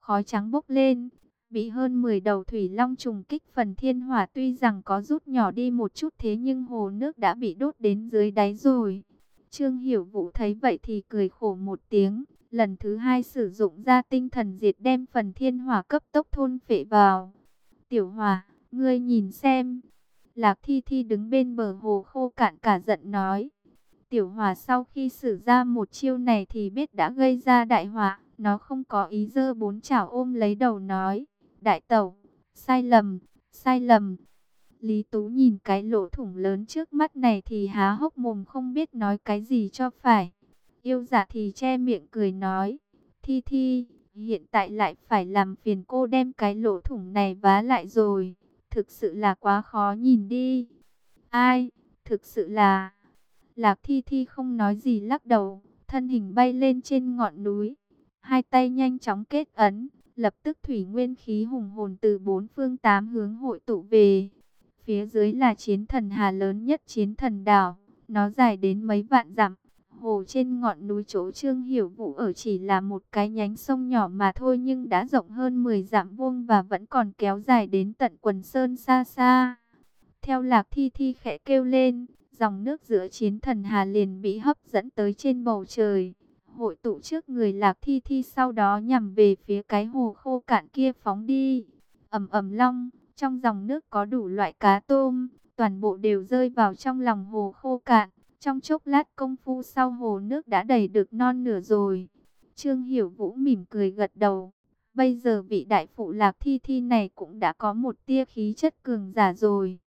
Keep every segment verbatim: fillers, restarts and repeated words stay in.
khói trắng bốc lên, bị hơn mười đầu thủy long trùng kích. Phần thiên hỏa tuy rằng có rút nhỏ đi một chút, thế nhưng hồ nước đã bị đốt đến dưới đáy rồi. Trương Hiểu Vũ thấy vậy thì cười khổ một tiếng, lần thứ hai sử dụng ra tinh thần diệt, đem phần thiên hỏa cấp tốc thôn phệ vào. Tiểu Hỏa, ngươi nhìn xem. Lạc Thi Thi đứng bên bờ hồ khô cạn cả giận nói. Tiểu Hỏa sau khi sử ra một chiêu này thì biết đã gây ra đại họa, nó không có ý giơ bốn chảo ôm lấy đầu nói: đại tẩu, sai lầm, sai lầm. Lý Tú nhìn cái lỗ thủng lớn trước mắt này thì há hốc mồm không biết nói cái gì cho phải. Yêu Dạ thì che miệng cười nói: Thi Thi, hiện tại lại phải làm phiền cô đem cái lỗ thủng này vá lại rồi, thực sự là quá khó nhìn đi. Ai, thực sự là... Lạc Thi Thi không nói gì lắc đầu, thân hình bay lên trên ngọn núi. Hai tay nhanh chóng kết ấn, lập tức thủy nguyên khí hùng hồn từ bốn phương tám hướng hội tụ về. Phía dưới là chiến thần hà lớn nhất chiến thần đảo, nó dài đến mấy vạn dặm. Hồ trên ngọn núi chỗ Trương Hiểu Vũ ở chỉ là một cái nhánh sông nhỏ mà thôi, nhưng đã rộng hơn mười dặm vuông và vẫn còn kéo dài đến tận quần sơn xa xa. Theo Lạc Thi Thi khẽ kêu lên, dòng nước giữa chiến thần hà liền bị hấp dẫn tới trên bầu trời, hội tụ trước người Lạc Thi Thi, sau đó nhằm về phía cái hồ khô cạn kia phóng đi. Ầm ầm long, trong dòng nước có đủ loại cá tôm, toàn bộ đều rơi vào trong lòng hồ khô cạn. Trong chốc lát công phu sau, hồ nước đã đầy được non nửa rồi. Trương Hiểu Vũ mỉm cười gật đầu. Bây giờ vị đại phụ Lạc Thi Thi này cũng đã có một tia khí chất cường giả rồi.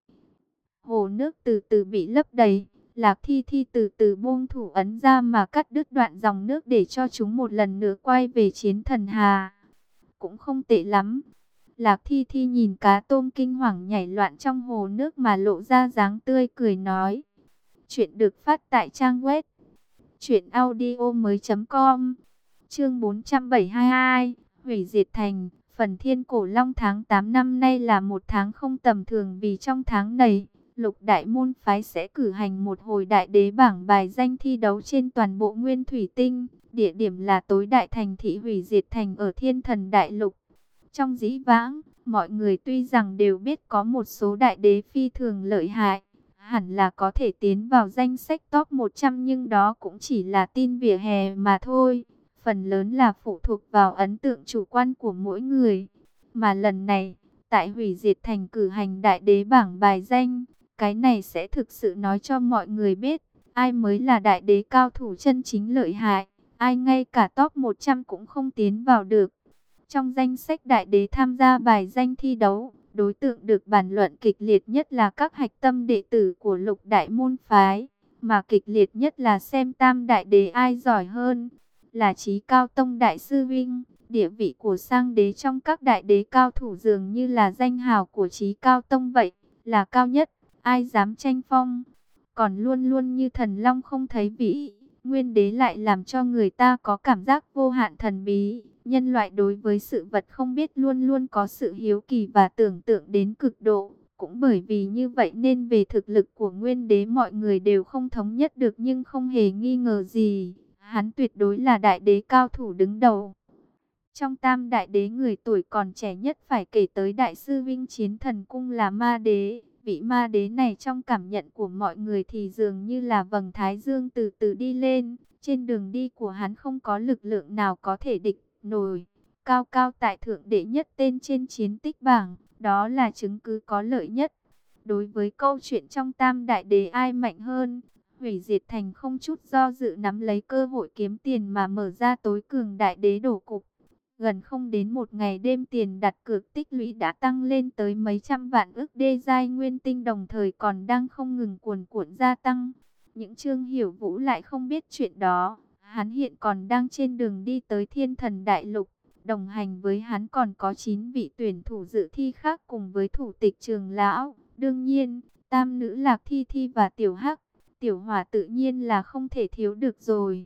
Hồ nước từ từ bị lấp đầy, Lạc Thi Thi từ từ buông thủ ấn ra mà cắt đứt đoạn dòng nước để cho chúng một lần nữa quay về chiến thần hà. Cũng không tệ lắm. Lạc Thi Thi nhìn cá tôm kinh hoàng nhảy loạn trong hồ nước mà lộ ra dáng tươi cười nói. Chuyện được phát tại trang web truyện audio mới chấm com. Chương bốn trăm bảy mươi hai, hủy diệt thành. Phần Thiên Cổ Long tháng tám năm nay là một tháng không tầm thường, vì trong tháng này Lục Đại môn phái sẽ cử hành một hồi đại đế bảng bài danh thi đấu trên toàn bộ Nguyên Thủy Tinh. Địa điểm là tối đại thành thị hủy diệt thành ở Thiên Thần Đại Lục. Trong dĩ vãng, mọi người tuy rằng đều biết có một số đại đế phi thường lợi hại, hẳn là có thể tiến vào danh sách top một trăm, nhưng đó cũng chỉ là tin vỉa hè mà thôi. Phần lớn là phụ thuộc vào ấn tượng chủ quan của mỗi người. Mà lần này, tại hủy diệt thành cử hành đại đế bảng bài danh, cái này sẽ thực sự nói cho mọi người biết ai mới là đại đế cao thủ chân chính lợi hại, ai ngay cả top một trăm cũng không tiến vào được. Trong danh sách đại đế tham gia bài danh thi đấu, đối tượng được bàn luận kịch liệt nhất là các hạch tâm đệ tử của Lục Đại môn phái, mà kịch liệt nhất là xem tam đại đế ai giỏi hơn. Là Chí Cao Tông đại sư huynh, địa vị của Sang đế trong các đại đế cao thủ dường như là danh hào của Chí Cao Tông vậy, là cao nhất, ai dám tranh phong. Còn luôn luôn như thần long không thấy vĩ, Nguyên đế lại làm cho người ta có cảm giác vô hạn thần bí. Nhân loại đối với sự vật không biết luôn luôn có sự hiếu kỳ và tưởng tượng đến cực độ. Cũng bởi vì như vậy nên về thực lực của Nguyên đế mọi người đều không thống nhất được, nhưng không hề nghi ngờ gì, hắn tuyệt đối là đại đế cao thủ đứng đầu. Trong tam đại đế, người tuổi còn trẻ nhất phải kể tới đại sư Vinh Chiến Thần Cung là Ma đế. Vị Ma đế này trong cảm nhận của mọi người thì dường như là vầng thái dương từ từ đi lên. Trên đường đi của hắn không có lực lượng nào có thể địch nổi. Cao cao tại thượng đệ nhất tên trên chiến tích bảng, đó là chứng cứ có lợi nhất. Đối với câu chuyện trong tam đại đế ai mạnh hơn, hủy diệt thành không chút do dự nắm lấy cơ hội kiếm tiền mà mở ra tối cường đại đế đổ cục. Gần không đến một ngày đêm, tiền đặt cược tích lũy đã tăng lên tới mấy trăm vạn ức đê giai nguyên tinh, đồng thời còn đang không ngừng cuồn cuộn gia tăng. Những Trương Hiểu Vũ lại không biết chuyện đó. Hắn hiện còn đang trên đường đi tới Thiên Thần Đại Lục. Đồng hành với hắn còn có chín vị tuyển thủ dự thi khác cùng với thủ tịch Trường Lão. Đương nhiên, tam nữ Lạc Thi Thi và Tiểu Hắc, Tiểu Hỏa tự nhiên là không thể thiếu được rồi.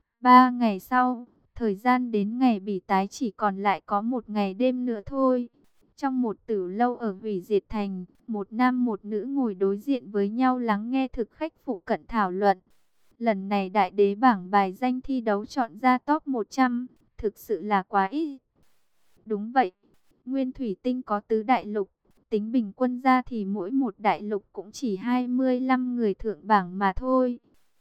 Ba ngày sau, thời gian đến ngày bỉ tái chỉ còn lại có một ngày đêm nữa thôi. Trong một tử lâu ở hủy diệt thành, một nam một nữ ngồi đối diện với nhau lắng nghe thực khách phụ cận thảo luận. Lần này đại đế bảng bài danh thi đấu chọn ra top một trăm, thực sự là quá ít. Đúng vậy, Nguyên Thủy Tinh có tứ đại lục, tính bình quân ra thì mỗi một đại lục cũng chỉ hai mươi lăm người thượng bảng mà thôi.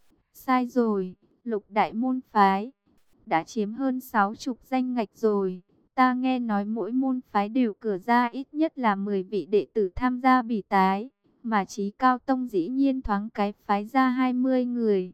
Sai rồi, lục đại môn phái đã chiếm hơn sáu chục danh ngạch rồi. Ta nghe nói mỗi môn phái đều cử ra ít nhất là mười vị đệ tử tham gia bỉ tái, mà Chí Cao Tông dĩ nhiên thoáng cái phái ra hai mươi người.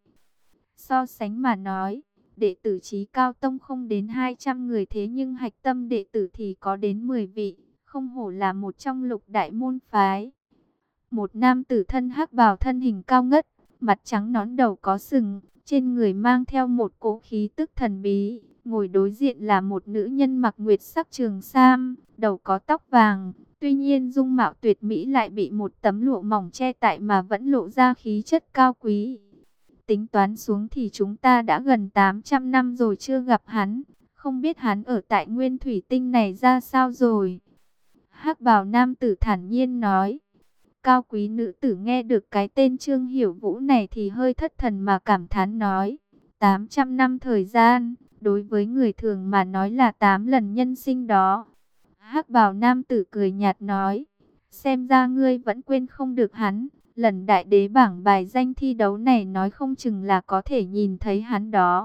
So sánh mà nói, đệ tử Chí Cao Tông không đến hai trăm người, thế nhưng hạch tâm đệ tử thì có đến mười vị, không hổ là một trong lục đại môn phái. Một nam tử thân hắc bào, thân hình cao ngất, mặt trắng nõn, đầu có sừng, trên người mang theo một cỗ khí tức thần bí. Ngồi đối diện là một nữ nhân mặc nguyệt sắc trường sam, đầu có tóc vàng. Tuy nhiên dung mạo tuyệt mỹ lại bị một tấm lụa mỏng che tại mà vẫn lộ ra khí chất cao quý. Tính toán xuống thì chúng ta đã gần tám trăm năm rồi chưa gặp hắn. Không biết hắn ở tại Nguyên Thủy Tinh này ra sao rồi. Hắc bào nam tử thản nhiên nói. Cao quý nữ tử nghe được cái tên Trương Hiểu Vũ này thì hơi thất thần mà cảm thán nói. tám trăm năm thời gian, đối với người thường mà nói là tám lần nhân sinh đó. Hắc bào nam tử cười nhạt nói. Xem ra ngươi vẫn quên không được hắn. Lần đại đế bảng bài danh thi đấu này nói không chừng là có thể nhìn thấy hắn đó.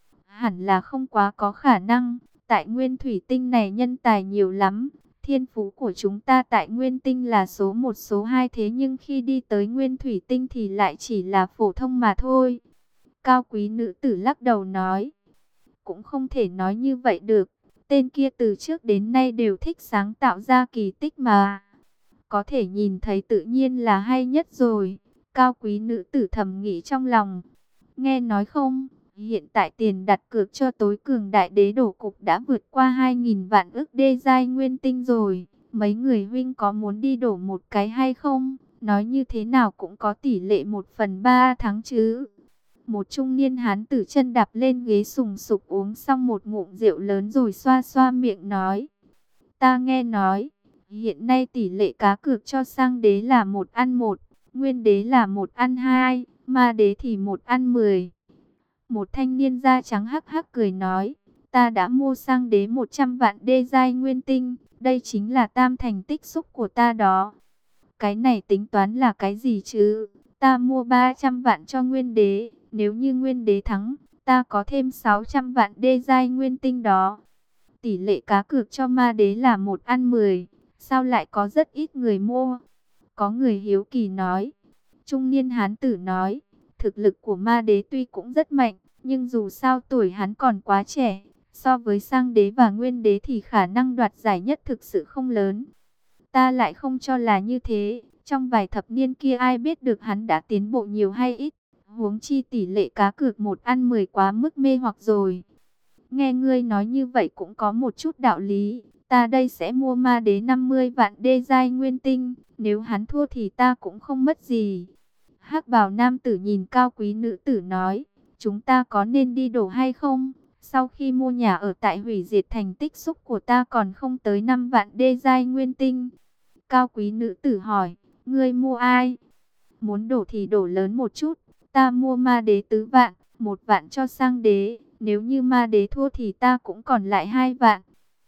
Hẳn là không quá có khả năng. Tại Nguyên Thủy Tinh này nhân tài nhiều lắm. Thiên phú của chúng ta tại Nguyên Tinh là số một số hai, thế nhưng khi đi tới Nguyên Thủy Tinh thì lại chỉ là phổ thông mà thôi. Cao quý nữ tử lắc đầu nói. Cũng không thể nói như vậy được. Tên kia từ trước đến nay đều thích sáng tạo ra kỳ tích mà. Có thể nhìn thấy tự nhiên là hay nhất rồi. Cao quý nữ tử thầm nghĩ trong lòng. Nghe nói không, hiện tại tiền đặt cược cho tối cường đại đế đổ cục đã vượt qua hai nghìn vạn ức đê giai Nguyên Tinh rồi. Mấy người huynh có muốn đi đổ một cái hay không? Nói như thế nào cũng có tỷ lệ một phần ba thắng chứ. Một trung niên hán tử chân đạp lên ghế sùng sục uống xong một ngụm rượu lớn rồi xoa xoa miệng nói. Ta nghe nói, hiện nay tỷ lệ cá cược cho sang đế là một ăn một, nguyên đế là một ăn hai, ma đế thì một ăn mười. Một thanh niên da trắng hắc hắc cười nói, ta đã mua sang đế một trăm vạn đê giai Nguyên Tinh, đây chính là tam thành tích xúc của ta đó. Cái này tính toán là cái gì chứ? Ta mua ba trăm vạn cho Nguyên đế, nếu như Nguyên đế thắng, ta có thêm sáu trăm vạn đê giai Nguyên Tinh đó. Tỷ lệ cá cược cho ma đế là một ăn mười, sao lại có rất ít người mua? Có người hiếu kỳ nói. Trung niên hán tử nói, thực lực của ma đế tuy cũng rất mạnh, nhưng dù sao tuổi hắn còn quá trẻ, so với sang đế và nguyên đế thì khả năng đoạt giải nhất thực sự không lớn. Ta lại không cho là như thế, trong vài thập niên kia ai biết được hắn đã tiến bộ nhiều hay ít, huống chi tỷ lệ cá cược một ăn mười quá mức mê hoặc rồi. Nghe ngươi nói như vậy cũng có một chút đạo lý, ta đây sẽ mua ma đế năm mươi vạn đê giai Nguyên Tinh, nếu hắn thua thì ta cũng không mất gì. Hắc bào nam tử nhìn cao quý nữ tử nói, chúng ta có nên đi đổ hay không? Sau khi mua nhà ở tại hủy diệt thành, tích xúc của ta còn không tới năm vạn đê giai Nguyên Tinh. Cao quý nữ tử hỏi, ngươi mua ai? Muốn đổ thì đổ lớn một chút, ta mua ma đế tứ vạn, một vạn cho sang đế. Nếu như ma đế thua thì ta cũng còn lại hai vạn.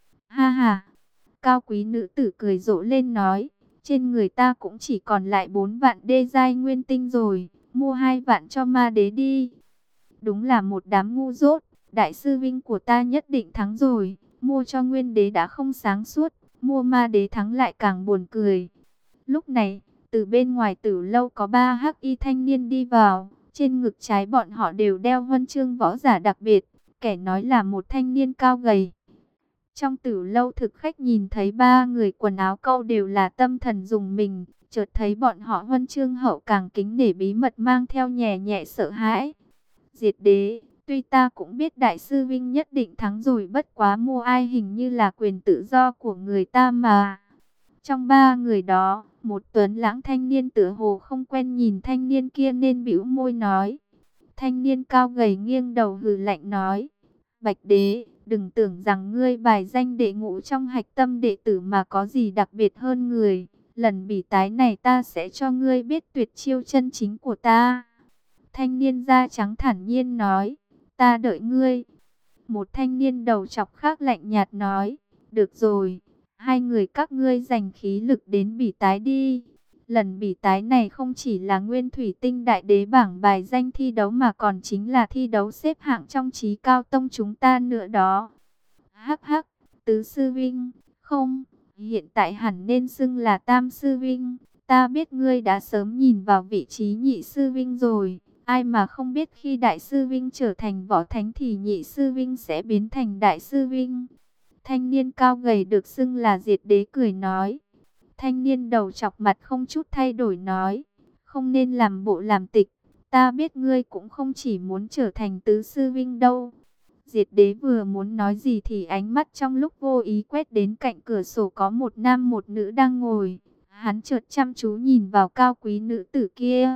Ha ha. Cao quý nữ tử cười rộ lên nói. Trên người ta cũng chỉ còn lại bốn vạn đê giai Nguyên Tinh rồi. Mua hai vạn cho ma đế đi. Đúng là một đám ngu dốt. Đại sư vinh của ta nhất định thắng rồi. Mua cho Nguyên đế đã không sáng suốt. Mua ma đế thắng lại càng buồn cười. Lúc này, từ bên ngoài Tử lâu có ba hắc y thanh niên đi vào. Trên ngực trái bọn họ đều đeo huân chương võ giả đặc biệt, kẻ nói là một thanh niên cao gầy. Trong Tử lâu thực khách nhìn thấy ba người quần áo câu đều là tâm thần rùng mình, chợt thấy bọn họ huân chương hậu càng kính nể, bí mật mang theo nhẹ nhẹ sợ hãi. Diệt đế, tuy ta cũng biết đại sư vinh nhất định thắng rồi, bất quá mua ai hình như là quyền tự do của người ta mà. Trong ba người đó, một tuấn lãng thanh niên tựa hồ không quen nhìn thanh niên kia nên bĩu môi nói. Thanh niên cao gầy nghiêng đầu hừ lạnh nói. Bạch đế, đừng tưởng rằng ngươi bài danh đệ ngũ trong hạch tâm đệ tử mà có gì đặc biệt hơn người. Lần bỉ tái này ta sẽ cho ngươi biết tuyệt chiêu chân chính của ta. Thanh niên da trắng thản nhiên nói. Ta đợi ngươi. Một thanh niên đầu chọc khác lạnh nhạt nói. Được rồi, hai người các ngươi dành khí lực đến bỉ tái đi. Lần bỉ tái này không chỉ là nguyên thủy tinh đại đế bảng bài danh thi đấu mà còn chính là thi đấu xếp hạng trong trí cao tông chúng ta nữa đó. Hắc hắc, tứ sư vinh, không, hiện tại hẳn nên xưng là tam sư vinh. Ta biết ngươi đã sớm nhìn vào vị trí nhị sư vinh rồi. Ai mà không biết khi đại sư vinh trở thành võ thánh thì nhị sư vinh sẽ biến thành đại sư vinh. Thanh niên cao gầy được xưng là Diệt Đế cười nói. Thanh niên đầu chọc mặt không chút thay đổi nói. Không nên làm bộ làm tịch. Ta biết ngươi cũng không chỉ muốn trở thành tứ sư vinh đâu. Diệt Đế vừa muốn nói gì thì ánh mắt trong lúc vô ý quét đến cạnh cửa sổ có một nam một nữ đang ngồi. Hắn chợt chăm chú nhìn vào cao quý nữ tử kia.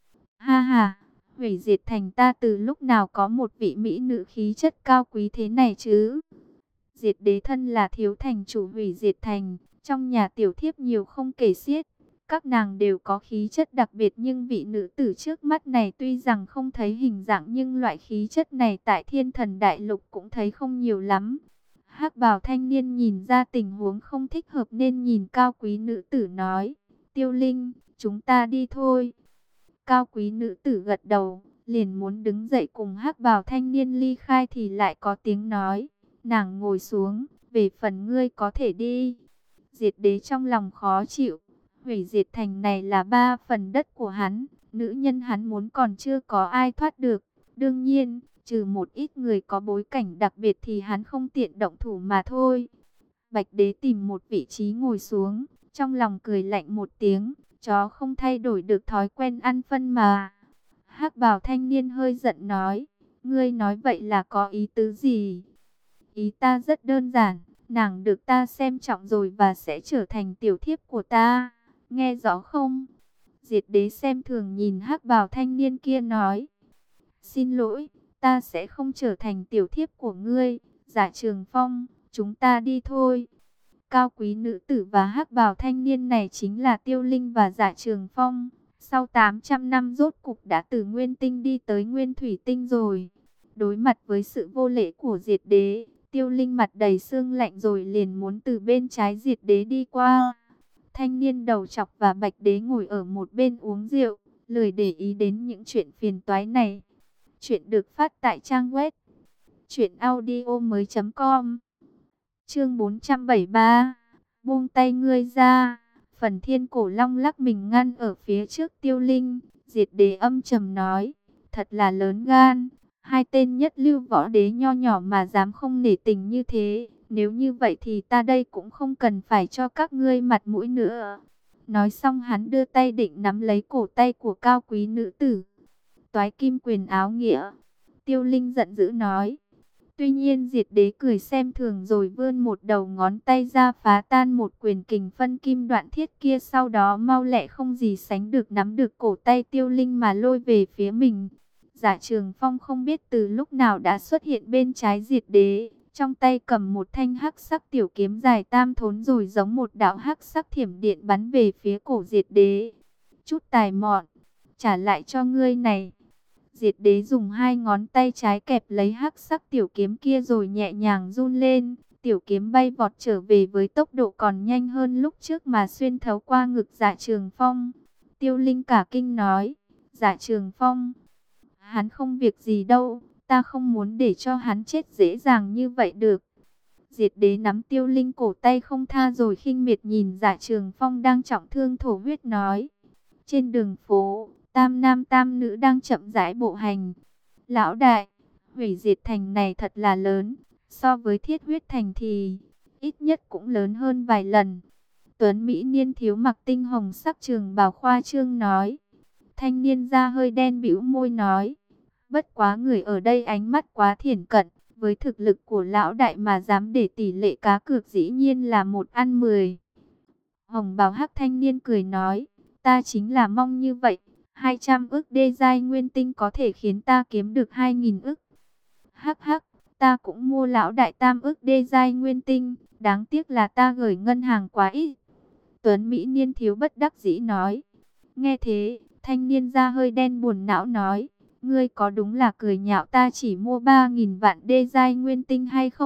Ha ha, hủy diệt thành ta từ lúc nào có một vị mỹ nữ khí chất cao quý thế này chứ? Diệt Đế thân là thiếu thành chủ hủy diệt thành, trong nhà tiểu thiếp nhiều không kể xiết. Các nàng đều có khí chất đặc biệt nhưng vị nữ tử trước mắt này tuy rằng không thấy hình dạng nhưng loại khí chất này tại Thiên Thần Đại Lục cũng thấy không nhiều lắm. Hắc bào thanh niên nhìn ra tình huống không thích hợp nên nhìn cao quý nữ tử nói, Tiêu Linh, chúng ta đi thôi. Cao quý nữ tử gật đầu, liền muốn đứng dậy cùng hắc bào thanh niên ly khai thì lại có tiếng nói, nàng ngồi xuống, về phần ngươi có thể đi. Diệt Đế trong lòng khó chịu, hủy diệt thành này là ba phần đất của hắn, nữ nhân hắn muốn còn chưa có ai thoát được. Đương nhiên, trừ một ít người có bối cảnh đặc biệt thì hắn không tiện động thủ mà thôi. Bạch Đế tìm một vị trí ngồi xuống, trong lòng cười lạnh một tiếng, chó không thay đổi được thói quen ăn phân mà. Hắc bào thanh niên hơi giận nói, ngươi nói vậy là có ý tứ gì? Ý ta rất đơn giản, nàng được ta xem trọng rồi và sẽ trở thành tiểu thiếp của ta, nghe rõ không? Diệt Đế xem thường nhìn hắc bào thanh niên kia nói, xin lỗi, ta sẽ không trở thành tiểu thiếp của ngươi. Dạ Trường Phong, chúng ta đi thôi. Cao quý nữ tử và hắc bào thanh niên này chính là Tiêu Linh và Dạ Trường Phong. Sau tám trăm năm rốt cục đã từ Nguyên Tinh đi tới Nguyên Thủy Tinh rồi. Đối mặt với sự vô lễ của Diệt Đế, Tiêu Linh mặt đầy sương lạnh rồi liền muốn từ bên trái Diệt Đế đi qua. Thanh niên đầu chọc và Bạch Đế ngồi ở một bên uống rượu, lười để ý đến những chuyện phiền toái này. Chuyện được phát tại trang web truyện audio mới chấm com. Chương bốn trăm bảy mươi ba. Buông tay ngươi ra. Phần Thiên Cổ Long lắc mình ngăn ở phía trước Tiêu Linh. Diệt Đế âm trầm nói, thật là lớn gan, hai tên nhất lưu võ đế nho nhỏ mà dám không nể tình như thế. Nếu như vậy thì ta đây cũng không cần phải cho các ngươi mặt mũi nữa. Nói xong hắn đưa tay định nắm lấy cổ tay của cao quý nữ tử. Toái kim quyền áo nghĩa. Tiêu Linh giận dữ nói. Tuy nhiên Diệt Đế cười xem thường rồi vươn một đầu ngón tay ra phá tan một quyền kình phân kim đoạn thiết kia, sau đó mau lẹ không gì sánh được nắm được cổ tay Tiêu Linh mà lôi về phía mình. Dạ Trường Phong không biết từ lúc nào đã xuất hiện bên trái Diệt Đế, trong tay cầm một thanh hắc sắc tiểu kiếm dài tam thốn rồi giống một đạo hắc sắc thiểm điện bắn về phía cổ Diệt Đế. Chút tài mọn, trả lại cho ngươi này. Diệt Đế dùng hai ngón tay trái kẹp lấy hắc sắc tiểu kiếm kia rồi nhẹ nhàng run lên. Tiểu kiếm bay vọt trở về với tốc độ còn nhanh hơn lúc trước mà xuyên thấu qua ngực Dạ Trường Phong. Tiêu Linh cả kinh nói, Dạ Trường Phong, hắn không việc gì đâu, ta không muốn để cho hắn chết dễ dàng như vậy được. Diệt Đế nắm Tiêu Linh cổ tay không tha rồi khinh miệt nhìn Dạ Trường Phong đang trọng thương thổ huyết nói. Trên đường phố, tam nam tam nữ đang chậm rãi bộ hành. Lão đại, hủy diệt thành này thật là lớn, so với Thiết Huyết thành thì ít nhất cũng lớn hơn vài lần. Tuấn Mỹ niên thiếu mặc tinh hồng sắc trường bào khoa trương nói. Thanh niên da hơi đen bĩu môi nói, bất quá người ở đây ánh mắt quá thiển cận, với thực lực của lão đại mà dám để tỷ lệ cá cược dĩ nhiên là một ăn mười. Hồng bào hắc thanh niên cười nói, ta chính là mong như vậy, hai trăm ức đê giai nguyên tinh có thể khiến ta kiếm được hai nghìn ức. Hắc hắc, ta cũng mua lão đại tam ức đê giai nguyên tinh, đáng tiếc là ta gửi ngân hàng quá ít. Tuấn Mỹ niên thiếu bất đắc dĩ nói. Nghe thế, thanh niên da hơi đen buồn não nói, ngươi có đúng là cười nhạo ta chỉ mua ba nghìn vạn đê giai nguyên tinh hay không?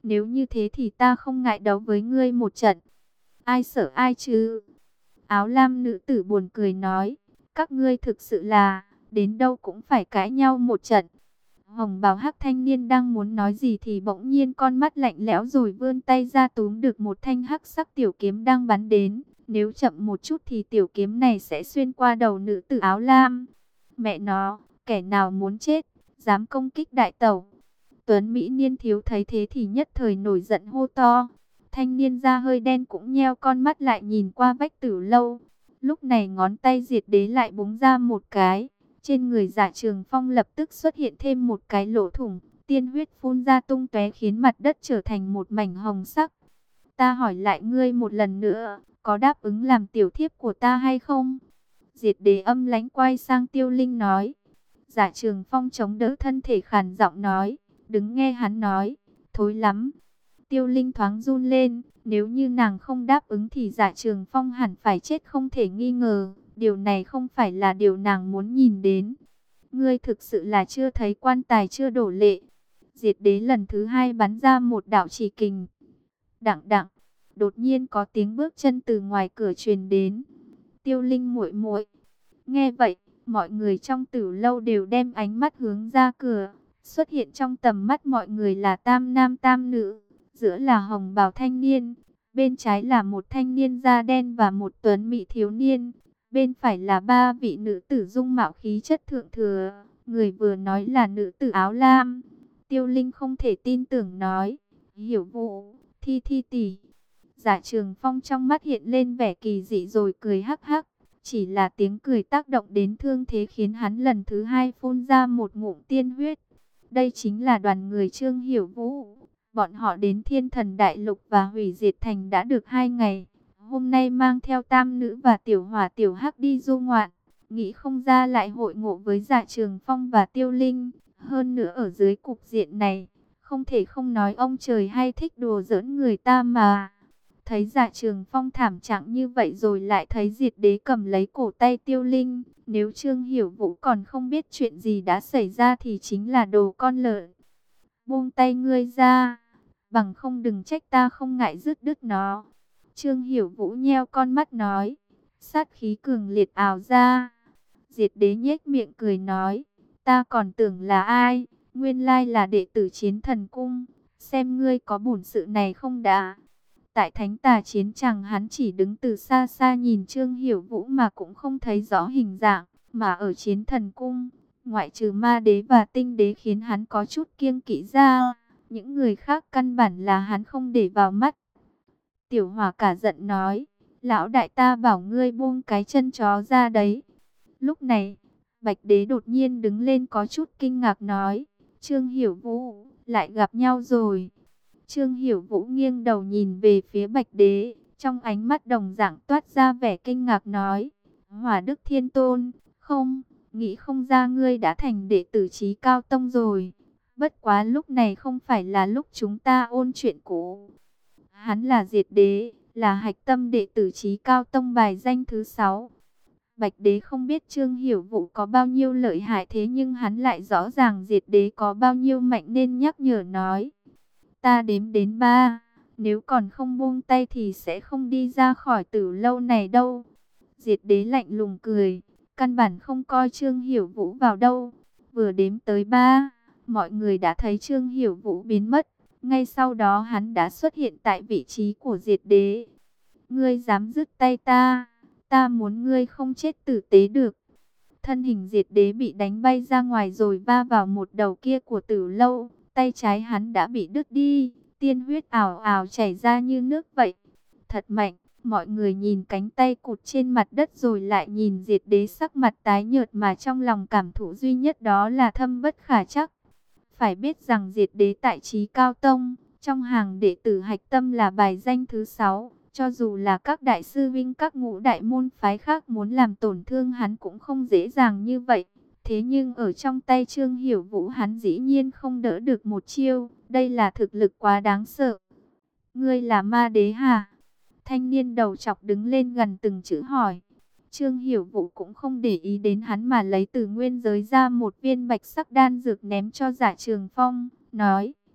Nếu như thế thì ta không ngại đấu với ngươi một trận. Ai sợ ai chứ? Áo lam nữ tử buồn cười nói, các ngươi thực sự là, đến đâu cũng phải cãi nhau một trận. Hồng bào hắc thanh niên đang muốn nói gì thì bỗng nhiên con mắt lạnh lẽo rồi vươn tay ra túm được một thanh hắc sắc tiểu kiếm đang bắn đến. Nếu chậm một chút thì tiểu kiếm này sẽ xuyên qua đầu nữ tử áo lam. Mẹ nó, kẻ nào muốn chết, dám công kích đại tẩu. Tuấn Mỹ niên thiếu thấy thế thì nhất thời nổi giận hô to. Thanh niên da hơi đen cũng nheo con mắt lại nhìn qua vách tử lâu. Lúc này ngón tay Diệt Đế lại búng ra một cái. Trên người Dạ Trường Phong lập tức xuất hiện thêm một cái lỗ thủng. Tiên huyết phun ra tung tóe khiến mặt đất trở thành một mảnh hồng sắc. Ta hỏi lại ngươi một lần nữa, có đáp ứng làm tiểu thiếp của ta hay không? Diệt Đế âm lãnh quay sang Tiêu Linh nói. Dạ Trường Phong chống đỡ thân thể khàn giọng nói. Đứng nghe hắn nói, thối lắm. Tiêu Linh thoáng run lên, nếu như nàng không đáp ứng thì Dạ Trường Phong hẳn phải chết không thể nghi ngờ. Điều này không phải là điều nàng muốn nhìn đến. Ngươi thực sự là chưa thấy quan tài chưa đổ lệ. Diệt Đế lần thứ hai bắn ra một đạo chỉ kình. Đặng đặng, đột nhiên có tiếng bước chân từ ngoài cửa truyền đến. Tiêu Linh muội muội. Nghe vậy, mọi người trong Tử lâu đều đem ánh mắt hướng ra cửa. Xuất hiện trong tầm mắt mọi người là tam nam tam nữ, giữa là hồng bào thanh niên, bên trái là một thanh niên da đen và một tuấn mỹ thiếu niên, bên phải là ba vị nữ tử dung mạo khí chất thượng thừa, người vừa nói là nữ tử áo lam. Tiêu Linh không thể tin tưởng nói, Hiểu Vũ, Thi Thi tỷ. Dạ Trường Phong trong mắt hiện lên vẻ kỳ dị rồi cười hắc hắc. Chỉ là tiếng cười tác động đến thương thế khiến hắn lần thứ hai phun ra một ngụm tiên huyết. Đây chính là đoàn người Trương Hiểu Vũ. Bọn họ đến Thiên Thần Đại Lục và Hủy Diệt Thành đã được hai ngày. Hôm nay mang theo tam nữ và tiểu hỏa tiểu hắc đi du ngoạn. Nghĩ không ra lại hội ngộ với Dạ Trường Phong và Tiêu Linh. Hơn nữa ở dưới cục diện này, không thể không nói ông trời hay thích đùa giỡn người ta mà. Thấy Dạ Trường Phong thảm trạng như vậy rồi lại thấy Diệt Đế cầm lấy cổ tay Tiêu Linh. Nếu Trương Hiểu Vũ còn không biết chuyện gì đã xảy ra thì chính là đồ con lợn. Buông tay ngươi ra, bằng không đừng trách ta không ngại dứt đứt nó. Trương Hiểu Vũ nheo con mắt nói, sát khí cường liệt ào ra. Diệt Đế nhếch miệng cười nói, ta còn tưởng là ai, nguyên lai là đệ tử Chiến Thần Cung, xem ngươi có bổn sự này không đã. Tại Thánh Tà Chiến Tràng hắn chỉ đứng từ xa xa nhìn Trương Hiểu Vũ mà cũng không thấy rõ hình dạng, mà ở Chiến Thần Cung, ngoại trừ Ma Đế và Tinh Đế khiến hắn có chút kiêng kỵ ra, những người khác căn bản là hắn không để vào mắt. Tiểu Hỏa cả giận nói, lão đại ta bảo ngươi buông cái chân chó ra đấy. Lúc này, Bạch Đế đột nhiên đứng lên có chút kinh ngạc nói, Trương Hiểu Vũ, lại gặp nhau rồi. Trương Hiểu Vũ nghiêng đầu nhìn về phía Bạch Đế, trong ánh mắt đồng dạng toát ra vẻ kinh ngạc nói, Hỏa Đức Thiên Tôn, không, nghĩ không ra ngươi đã thành đệ tử Chí Cao Tông rồi. Bất quá lúc này không phải là lúc chúng ta ôn chuyện cũ. Hắn là Diệt Đế, là hạch tâm đệ tử Chí Cao Tông bài danh thứ sáu. Bạch Đế không biết Trương Hiểu Vũ có bao nhiêu lợi hại thế nhưng hắn lại rõ ràng Diệt Đế có bao nhiêu mạnh nên nhắc nhở nói. Ta đếm đến ba, nếu còn không buông tay thì sẽ không đi ra khỏi Tử lâu này đâu. Diệt Đế lạnh lùng cười, căn bản không coi Trương Hiểu Vũ vào đâu. Vừa đếm tới ba, mọi người đã thấy Trương Hiểu Vũ biến mất. Ngay sau đó hắn đã xuất hiện tại vị trí của Diệt Đế. Ngươi dám dứt tay ta, ta muốn ngươi không chết tử tế được. Thân hình Diệt Đế bị đánh bay ra ngoài rồi va vào một đầu kia của Tử lâu. Tay trái hắn đã bị đứt đi, tiên huyết ảo ảo chảy ra như nước vậy. Thật mạnh, mọi người nhìn cánh tay cụt trên mặt đất rồi lại nhìn Diệt Đế sắc mặt tái nhợt mà trong lòng cảm thụ duy nhất đó là thâm bất khả trắc. Phải biết rằng Diệt Đế tại Chí Cao Tông, trong hàng đệ tử hạch tâm là bài danh thứ sáu. Cho dù là các đại sư vinh các ngũ đại môn phái khác muốn làm tổn thương hắn cũng không dễ dàng như vậy. Thế nhưng ở trong tay Trương Hiểu Vũ hắn dĩ nhiên không đỡ được một chiêu. Đây là thực lực quá đáng sợ. Ngươi là Ma Đế hả? Thanh niên đầu chọc đứng lên gần từng chữ hỏi. Trương Hiểu Vũ cũng không để ý đến hắn mà lấy từ nguyên giới ra một viên bạch sắc đan dược ném cho Dạ Trường Phong. Nói,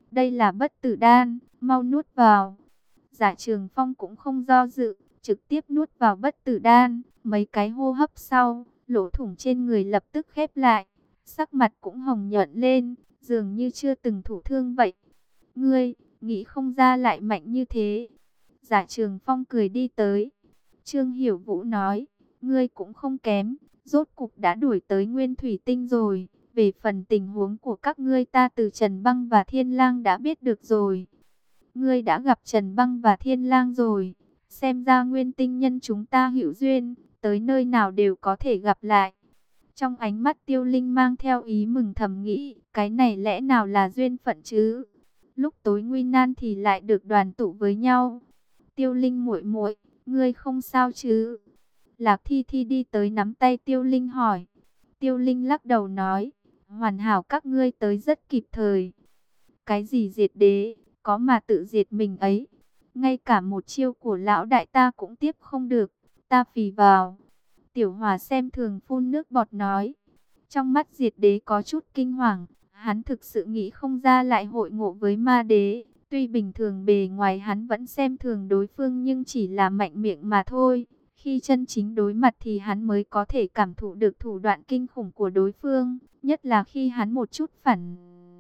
đây là bất tử đan, mau nuốt vào. Giả Trường Phong cũng không do dự, trực tiếp nuốt vào bất tử đan. Mấy cái hô hấp sau, lỗ thủng trên người lập tức khép lại, sắc mặt cũng hồng nhuận lên, dường như chưa từng thụ thương vậy. Ngươi, nghĩ không ra lại mạnh như thế. Giả Trường Phong cười đi tới. Trương Hiểu Vũ nói, ngươi cũng không kém, rốt cục đã đuổi tới Nguyên Thủy Tinh rồi. Về phần tình huống của các ngươi ta từ Trần Băng và Thiên Lang đã biết được rồi. Ngươi đã gặp Trần Băng và Thiên Lang rồi, xem ra Nguyên Tinh nhân chúng ta hữu duyên, tới nơi nào đều có thể gặp lại. Trong ánh mắt Tiêu Linh mang theo ý mừng thầm nghĩ, cái này lẽ nào là duyên phận chứ? Lúc tối nguy nan thì lại được đoàn tụ với nhau. Tiêu Linh muội muội, ngươi không sao chứ? Lạc Thi Thi đi tới nắm tay Tiêu Linh hỏi. Tiêu Linh lắc đầu nói, hoàn hảo, các ngươi tới rất kịp thời. Cái gì diệt đế, có mà tự diệt mình ấy. Ngay cả một chiêu của lão đại ta cũng tiếp không được, ta phì vào. Tiểu Hòa xem thường phun nước bọt nói. Trong mắt diệt đế có chút kinh hoàng, hắn thực sự nghĩ không ra lại hội ngộ với ma đế. Tuy bình thường bề ngoài hắn vẫn xem thường đối phương nhưng chỉ là mạnh miệng mà thôi. Khi chân chính đối mặt thì hắn mới có thể cảm thụ được thủ đoạn kinh khủng của đối phương. Nhất là khi hắn một chút phản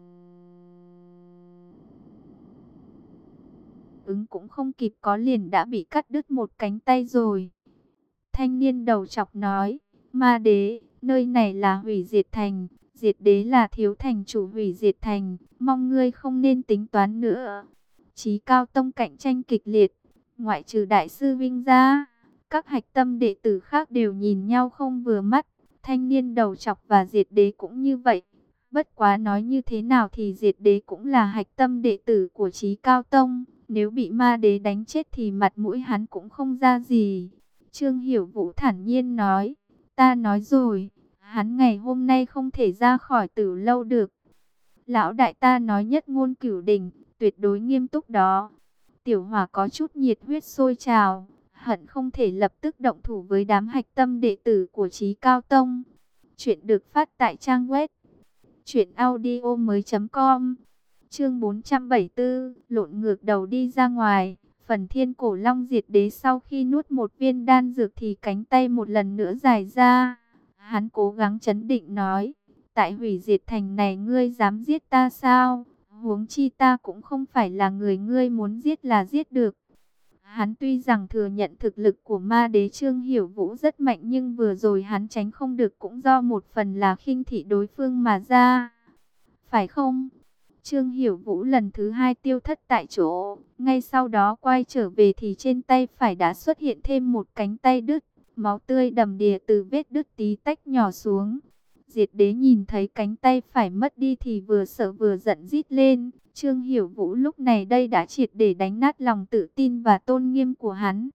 ứng cũng không kịp có liền đã bị cắt đứt một cánh tay rồi. Thanh niên đầu chọc nói, ma đế, nơi này là hủy diệt thành, diệt đế là thiếu thành chủ hủy diệt thành, mong ngươi không nên tính toán nữa. Chí Cao Tông cạnh tranh kịch liệt, ngoại trừ đại sư Vinh ra, các hạch tâm đệ tử khác đều nhìn nhau không vừa mắt, thanh niên đầu chọc và diệt đế cũng như vậy. Bất quá nói như thế nào thì diệt đế cũng là hạch tâm đệ tử của Chí Cao Tông, nếu bị ma đế đánh chết thì mặt mũi hắn cũng không ra gì. Trương Hiểu Vũ thản nhiên nói, ta nói rồi, hắn ngày hôm nay không thể ra khỏi Tử Lâu được. Lão đại ta nói nhất ngôn cửu đỉnh, tuyệt đối nghiêm túc đó. Tiểu Hòa có chút nhiệt huyết sôi trào, hận không thể lập tức động thủ với đám hạch tâm đệ tử của Chí Cao Tông. Chuyện được phát tại trang web truyện audio mới chấm com. Chương bốn trăm bảy mươi tư, lộn ngược đầu đi ra ngoài. Phần Thiên Cổ Long diệt đế sau khi nuốt một viên đan dược thì cánh tay một lần nữa dài ra. Hắn cố gắng trấn định nói, tại hủy diệt thành này ngươi dám giết ta sao? Huống chi ta cũng không phải là người ngươi muốn giết là giết được. Hắn tuy rằng thừa nhận thực lực của ma đế Trương Hiểu Vũ rất mạnh nhưng vừa rồi hắn tránh không được cũng do một phần là khinh thị đối phương mà ra. Phải không? Trương Hiểu Vũ lần thứ hai tiêu thất tại chỗ, ngay sau đó quay trở về thì trên tay phải đã xuất hiện thêm một cánh tay đứt, máu tươi đầm đìa từ vết đứt tí tách nhỏ xuống. Diệt đế nhìn thấy cánh tay phải mất đi thì vừa sợ vừa giận rít lên. Trương Hiểu Vũ lúc này đây đã triệt để đánh nát lòng tự tin và tôn nghiêm của hắn.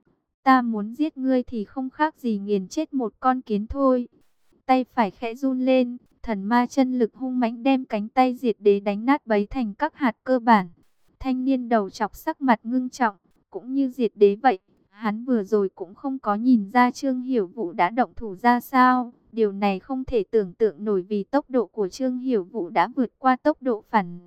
Ta muốn giết ngươi thì không khác gì nghiền chết một con kiến thôi. Tay phải khẽ run lên, thần ma chân lực hung mãnh đem cánh tay diệt đế đánh nát bấy thành các hạt cơ bản. Thanh niên đầu chọc sắc mặt ngưng trọng, cũng như diệt đế vậy. Hắn vừa rồi cũng không có nhìn ra Trương Hiểu Vũ đã động thủ ra sao. Điều này không thể tưởng tượng nổi vì tốc độ của Trương Hiểu Vũ đã vượt qua tốc độ phản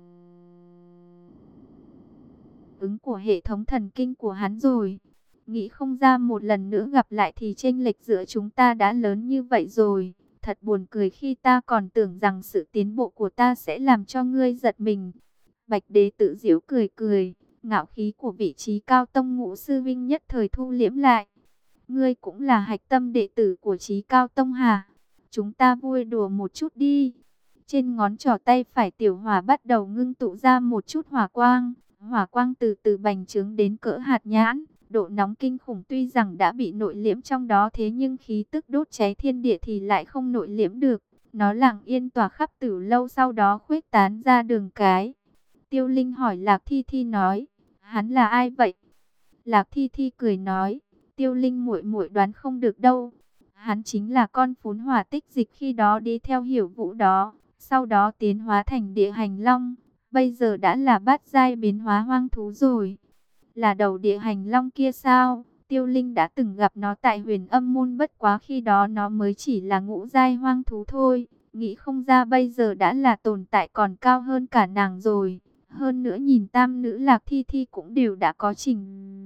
ứng của hệ thống thần kinh của hắn rồi. Nghĩ không ra một lần nữa gặp lại thì chênh lệch giữa chúng ta đã lớn như vậy rồi. Thật buồn cười khi ta còn tưởng rằng sự tiến bộ của ta sẽ làm cho ngươi giật mình. Bạch đế tự giễu cười cười, ngạo khí của vị trí cao tông ngũ sư vinh nhất thời thu liễm lại. Ngươi cũng là hạch tâm đệ tử của Chí Cao Tông hả? Chúng ta vui đùa một chút đi. Trên ngón trỏ tay phải Tiểu Hòa bắt đầu ngưng tụ ra một chút hỏa quang. Hỏa quang từ từ bành trướng đến cỡ hạt nhãn. Độ nóng kinh khủng tuy rằng đã bị nội liễm trong đó thế nhưng khí tức đốt cháy thiên địa thì lại không nội liễm được. Nó lặng yên tỏa khắp Tử Lâu sau đó khuếch tán ra đường cái. Tiêu Linh hỏi Lạc Thi Thi nói, hắn là ai vậy? Lạc Thi Thi cười nói, Tiêu Linh muội muội đoán không được đâu. Hắn chính là con phún hỏa tích dịch khi đó đi theo Hiểu Vũ đó, sau đó tiến hóa thành địa hành long, bây giờ đã là bát giai biến hóa hoang thú rồi. Là đầu địa hành long kia sao? Tiêu Linh đã từng gặp nó tại Huyền Âm môn, bất quá khi đó nó mới chỉ là ngũ giai hoang thú thôi. Nghĩ không ra bây giờ đã là tồn tại còn cao hơn cả nàng rồi. Hơn nữa nhìn tam nữ Lạc Thi Thi cũng đều đã có trình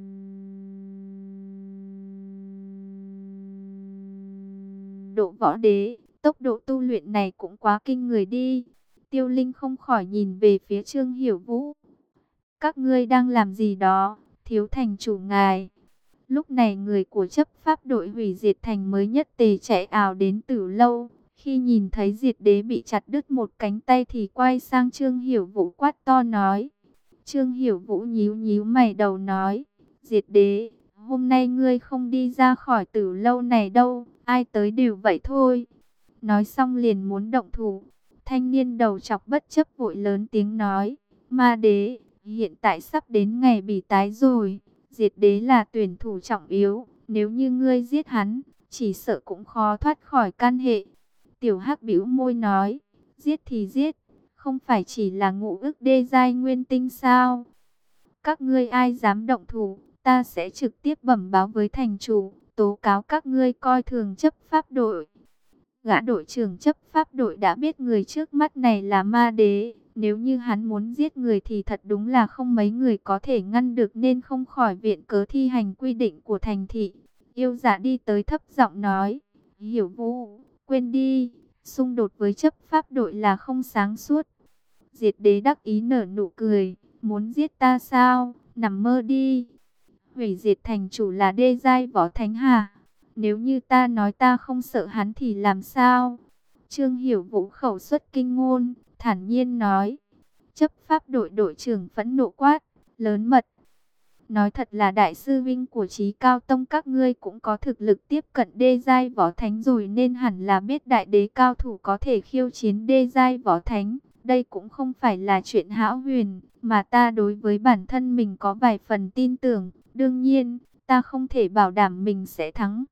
độ võ đế, tốc độ tu luyện này cũng quá kinh người đi. Tiêu Linh không khỏi nhìn về phía Trương Hiểu Vũ. Các ngươi đang làm gì đó, thiếu thành chủ ngài? Lúc này người của chấp pháp đội hủy diệt thành mới nhất tề chạy ào đến Tử Lâu. Khi nhìn thấy Diệt Đế bị chặt đứt một cánh tay thì quay sang Trương Hiểu Vũ quát to nói. Trương Hiểu Vũ nhíu nhíu mày đầu nói, Diệt Đế, hôm nay ngươi không đi ra khỏi Tử Lâu này đâu, ai tới đều vậy thôi. Nói xong liền muốn động thủ. Thanh niên đầu chọc bất chấp vội lớn tiếng nói, Ma Đế, hiện tại sắp đến ngày bỉ tái rồi. Diệt Đế là tuyển thủ trọng yếu, nếu như ngươi giết hắn, chỉ sợ cũng khó thoát khỏi can hệ. Tiểu Hắc bĩu môi nói, giết thì giết, không phải chỉ là ngũ ức đê giai nguyên tinh sao? Các ngươi ai dám động thủ, ta sẽ trực tiếp bẩm báo với thành chủ, tố cáo các ngươi coi thường chấp pháp đội. Gã đội trưởng chấp pháp đội đã biết người trước mắt này là Ma Đế. Nếu như hắn muốn giết người thì thật đúng là không mấy người có thể ngăn được, nên không khỏi viện cớ thi hành quy định của thành thị. Yêu Dạ đi tới thấp giọng nói, Hiểu Vũ, quên đi, xung đột với chấp pháp đội là không sáng suốt. Diệt Đế đắc ý nở nụ cười, muốn giết ta sao, nằm mơ đi. Hủy diệt thành chủ là đê giai võ thánh hà. Nếu như ta nói ta không sợ hắn thì làm sao? Trương Hiểu Vũ khẩu xuất kinh ngôn, thản nhiên nói. Chấp pháp đội đội trưởng phẫn nộ quát, lớn mật. Nói thật là đại sư vinh của Chí Cao Tông các ngươi cũng có thực lực tiếp cận đê giai võ thánh rồi, nên hẳn là biết đại đế cao thủ có thể khiêu chiến đê giai võ thánh. Đây cũng không phải là chuyện hão huyền, mà ta đối với bản thân mình có vài phần tin tưởng. Đương nhiên, ta không thể bảo đảm mình sẽ thắng.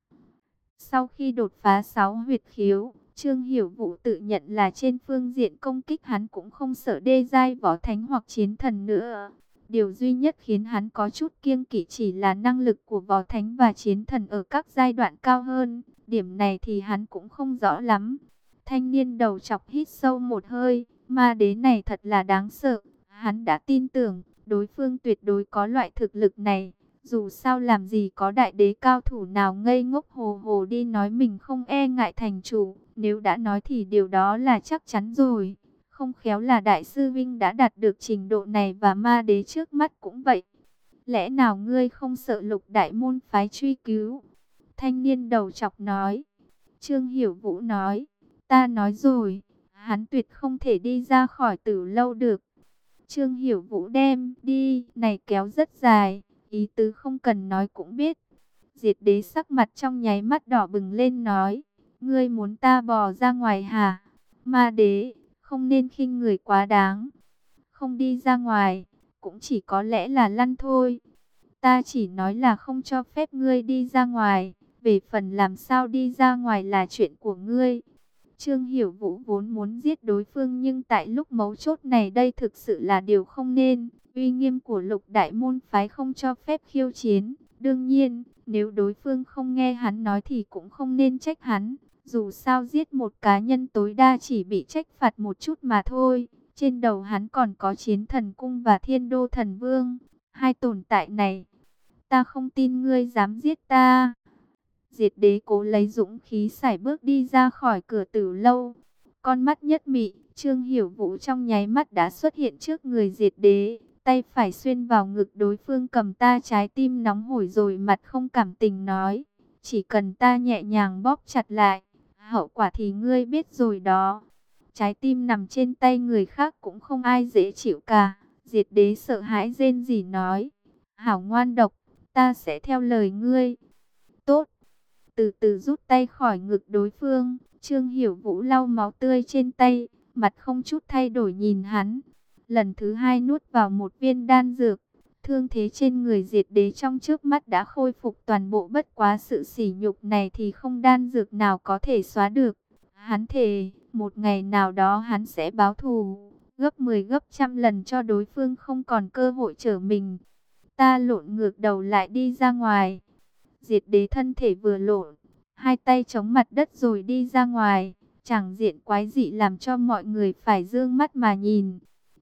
Sau khi đột phá sáu huyệt khiếu, Trương Hiểu Vũ tự nhận là trên phương diện công kích hắn cũng không sợ đê giai võ thánh hoặc chiến thần nữa. Điều duy nhất khiến hắn có chút kiêng kỵ chỉ là năng lực của võ thánh và chiến thần ở các giai đoạn cao hơn. Điểm này thì hắn cũng không rõ lắm. Thanh niên đầu chọc hít sâu một hơi, Ma Đế này thật là đáng sợ. Hắn đã tin tưởng đối phương tuyệt đối có loại thực lực này. Dù sao làm gì có đại đế cao thủ nào ngây ngốc hồ hồ đi nói mình không e ngại thành chủ. Nếu đã nói thì điều đó là chắc chắn rồi. Không khéo là đại sư Vinh đã đạt được trình độ này và Ma Đế trước mắt cũng vậy. Lẽ nào ngươi không sợ lục đại môn phái truy cứu? Thanh niên đầu chọc nói. Trương Hiểu Vũ nói. Ta nói rồi, hắn tuyệt không thể đi ra khỏi Tử Lâu được. Trương Hiểu Vũ đem đi này kéo rất dài. Ý tứ không cần nói cũng biết. Diệt Đế sắc mặt trong nháy mắt đỏ bừng lên nói. Ngươi muốn ta bò ra ngoài hả? Ma Đế, không nên khinh người quá đáng. Không đi ra ngoài, cũng chỉ có lẽ là lăn thôi. Ta chỉ nói là không cho phép ngươi đi ra ngoài. Về phần làm sao đi ra ngoài là chuyện của ngươi. Trương Hiểu Vũ vốn muốn giết đối phương, nhưng tại lúc mấu chốt này đây thực sự là điều không nên. Uy nghiêm của lục đại môn phái không cho phép khiêu chiến. Đương nhiên, nếu đối phương không nghe hắn nói thì cũng không nên trách hắn. Dù sao giết một cá nhân tối đa chỉ bị trách phạt một chút mà thôi. Trên đầu hắn còn có Chiến Thần Cung và Thiên Đô Thần Vương. Hai tồn tại này, ta không tin ngươi dám giết ta. Diệt Đế cố lấy dũng khí sải bước đi ra khỏi cửa Tử Lâu. Con mắt nhất mị, Trương Hiểu Vũ trong nháy mắt đã xuất hiện trước người Diệt Đế. Tay phải xuyên vào ngực đối phương, cầm ta trái tim nóng hổi rồi mặt không cảm tình nói. Chỉ cần ta nhẹ nhàng bóp chặt lại, hậu quả thì ngươi biết rồi đó. Trái tim nằm trên tay người khác cũng không ai dễ chịu cả. Diệt Đế sợ hãi rên rỉ nói. Hảo ngoan độc, ta sẽ theo lời ngươi. Tốt. Từ từ rút tay khỏi ngực đối phương. Trương Hiểu Vũ lau máu tươi trên tay, mặt không chút thay đổi nhìn hắn. Lần thứ hai nuốt vào một viên đan dược. Thương thế trên người Diệt Đế trong trước mắt đã khôi phục toàn bộ, bất quá sự sỉ nhục này thì không đan dược nào có thể xóa được. Hắn thề, một ngày nào đó hắn sẽ báo thù, gấp mười gấp trăm lần cho đối phương không còn cơ hội trở mình. Ta lộn ngược đầu lại đi ra ngoài. Diệt Đế thân thể vừa lộn, hai tay chống mặt đất rồi đi ra ngoài. Tràng diện quái dị làm cho mọi người phải dương mắt mà nhìn.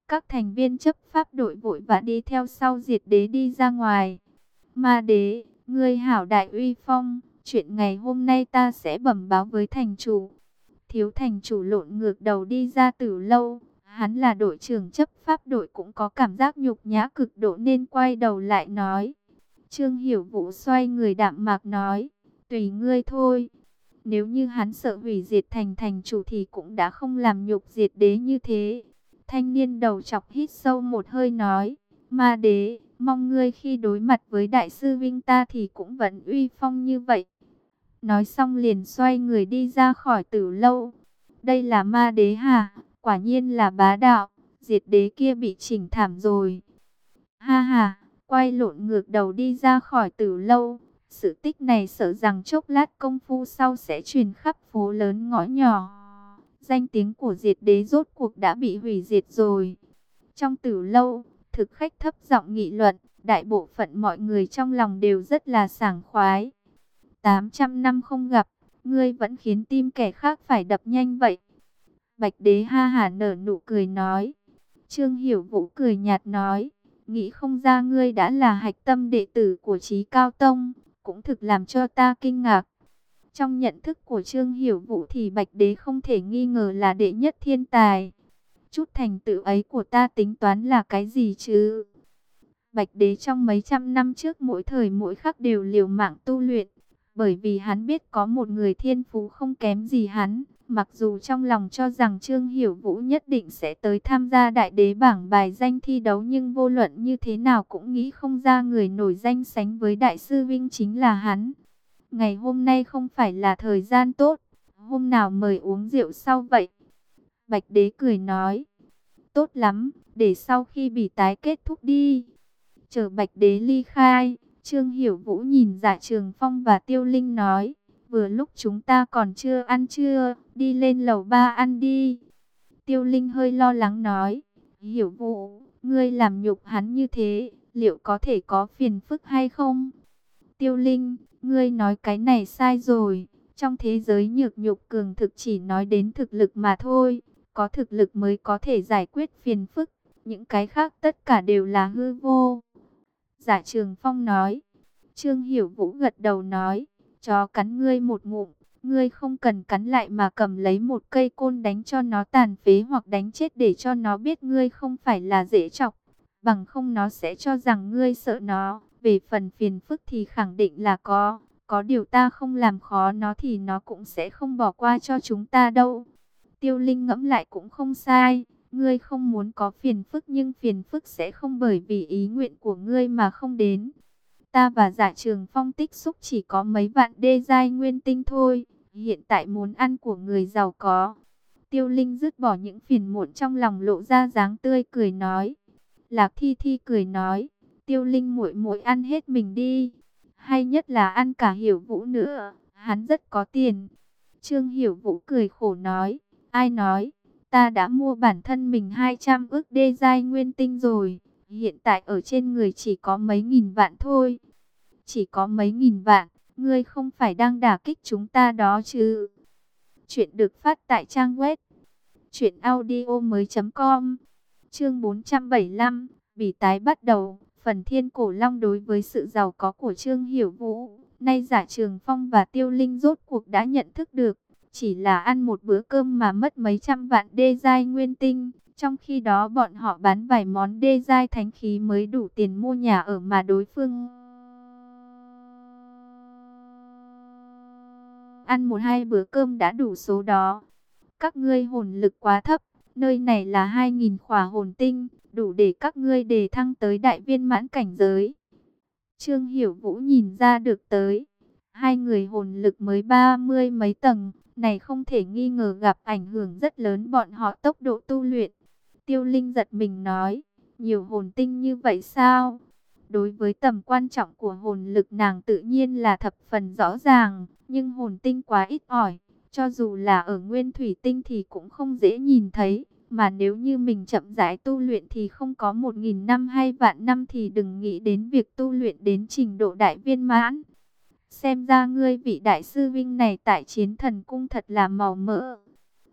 Các thành viên chấp pháp đội vội vã đi theo sau Diệt Đế đi ra ngoài. Ma Đế, ngươi hảo đại uy phong, chuyện ngày hôm nay ta sẽ bẩm báo với thành chủ. Thiếu thành chủ lộn ngược đầu đi ra từ lâu. Hắn là đội trưởng chấp pháp đội cũng có cảm giác nhục nhã cực độ nên quay đầu lại nói. Trương Hiểu Vũ xoay người đạm mạc nói, tùy ngươi thôi. Nếu như hắn sợ hủy diệt thành thành chủ thì cũng đã không làm nhục Diệt Đế như thế. Thanh niên đầu chọc hít sâu một hơi nói, Ma Đế, mong ngươi khi đối mặt với đại sư Vinh ta thì cũng vẫn uy phong như vậy. Nói xong liền xoay người đi ra khỏi Tử Lâu. Đây là Ma Đế hả? Quả nhiên là bá đạo. Diệt Đế kia bị chỉnh thảm rồi. Ha ha, quay lộn ngược đầu đi ra khỏi Tử Lâu. Sự tích này sợ rằng chốc lát công phu sau sẽ truyền khắp phố lớn ngõ nhỏ. Danh tiếng của Diệt Đế rốt cuộc đã bị hủy diệt rồi. Trong Tử Lâu, thực khách thấp giọng nghị luận, đại bộ phận mọi người trong lòng đều rất là sảng khoái. tám trăm năm không gặp, ngươi vẫn khiến tim kẻ khác phải đập nhanh vậy. Bạch Đế ha hả nở nụ cười nói. Trương Hiểu Vũ cười nhạt nói, nghĩ không ra ngươi đã là hạch tâm đệ tử của Chí Cao Tông, cũng thực làm cho ta kinh ngạc. Trong nhận thức của Trương Hiểu Vũ thì Bạch Đế không thể nghi ngờ là đệ nhất thiên tài. Chút thành tựu ấy của ta tính toán là cái gì chứ? Bạch Đế trong mấy trăm năm trước mỗi thời mỗi khắc đều liều mạng tu luyện, bởi vì hắn biết có một người thiên phú không kém gì hắn. Mặc dù trong lòng cho rằng Trương Hiểu Vũ nhất định sẽ tới tham gia đại đế bảng bài danh thi đấu, nhưng vô luận như thế nào cũng nghĩ không ra người nổi danh sánh với đại sư Vinh chính là hắn. Ngày hôm nay không phải là thời gian tốt, hôm nào mời uống rượu sau vậy? Bạch Đế cười nói, tốt lắm, để sau khi bị tái kết thúc đi. Chờ Bạch Đế ly khai, Trương Hiểu Vũ nhìn Dạ Trường Phong và Tiêu Linh nói, vừa lúc chúng ta còn chưa ăn trưa, đi lên lầu ba ăn đi. Tiêu Linh hơi lo lắng nói, Hiểu Vũ, ngươi làm nhục hắn như thế, liệu có thể có phiền phức hay không? Tiêu Linh, ngươi nói cái này sai rồi, trong thế giới nhược nhục cường thực chỉ nói đến thực lực mà thôi, có thực lực mới có thể giải quyết phiền phức, những cái khác tất cả đều là hư vô. Dạ Trường Phong nói. Trương Hiểu Vũ gật đầu nói, chó cắn ngươi một ngụm, ngươi không cần cắn lại mà cầm lấy một cây côn đánh cho nó tàn phế hoặc đánh chết để cho nó biết ngươi không phải là dễ chọc, bằng không nó sẽ cho rằng ngươi sợ nó. Về phần phiền phức thì khẳng định là có, có điều ta không làm khó nó thì nó cũng sẽ không bỏ qua cho chúng ta đâu. Tiêu Linh ngẫm lại cũng không sai. Ngươi không muốn có phiền phức nhưng phiền phức sẽ không bởi vì ý nguyện của ngươi mà không đến. Ta và Dạ Trường Phong tích xúc chỉ có mấy vạn đê giai nguyên tinh thôi. Hiện tại muốn ăn của người giàu có. Tiêu Linh dứt bỏ những phiền muộn trong lòng, lộ ra dáng tươi cười nói. Lạc Thi Thi cười nói, Tiêu Linh muội muội ăn hết mình đi. Hay nhất là ăn cả Hiểu Vũ nữa, hắn rất có tiền. Trương Hiểu Vũ cười khổ nói, ai nói? Ta đã mua bản thân mình hai trăm ức đê giai nguyên tinh rồi. Hiện tại ở trên người chỉ có mấy nghìn vạn thôi. Chỉ có mấy nghìn vạn, ngươi không phải đang đả kích chúng ta đó chứ? Chuyện được phát tại trang web truyện audio mới chấm com. Chương bốn trăm bảy mươi lăm, bỉ tái bắt đầu. Phần Thiên Cổ Long đối với sự giàu có của Trương Hiểu Vũ, nay Dạ Trường Phong và Tiêu Linh rốt cuộc đã nhận thức được. Chỉ là ăn một bữa cơm mà mất mấy trăm vạn đê giai nguyên tinh. Trong khi đó bọn họ bán vài món đê giai thánh khí mới đủ tiền mua nhà ở mà đối phương ăn một hai bữa cơm đã đủ số đó. Các ngươi hồn lực quá thấp, nơi này là hai nghìn khỏa hồn tinh, đủ để các ngươi đề thăng tới đại viên mãn cảnh giới. Trương Hiểu Vũ nhìn ra được tới, hai người hồn lực mới ba mươi mấy tầng, này không thể nghi ngờ gặp ảnh hưởng rất lớn bọn họ tốc độ tu luyện. Tiêu Linh giật mình nói, nhiều hồn tinh như vậy sao? Đối với tầm quan trọng của hồn lực nàng tự nhiên là thập phần rõ ràng, nhưng hồn tinh quá ít ỏi, cho dù là ở nguyên thủy tinh thì cũng không dễ nhìn thấy. Mà nếu như mình chậm rãi tu luyện thì không có một nghìn năm hay vạn năm thì đừng nghĩ đến việc tu luyện đến trình độ đại viên mãn. Xem ra ngươi vị đại sư Vinh này tại Chiến Thần Cung thật là màu mỡ.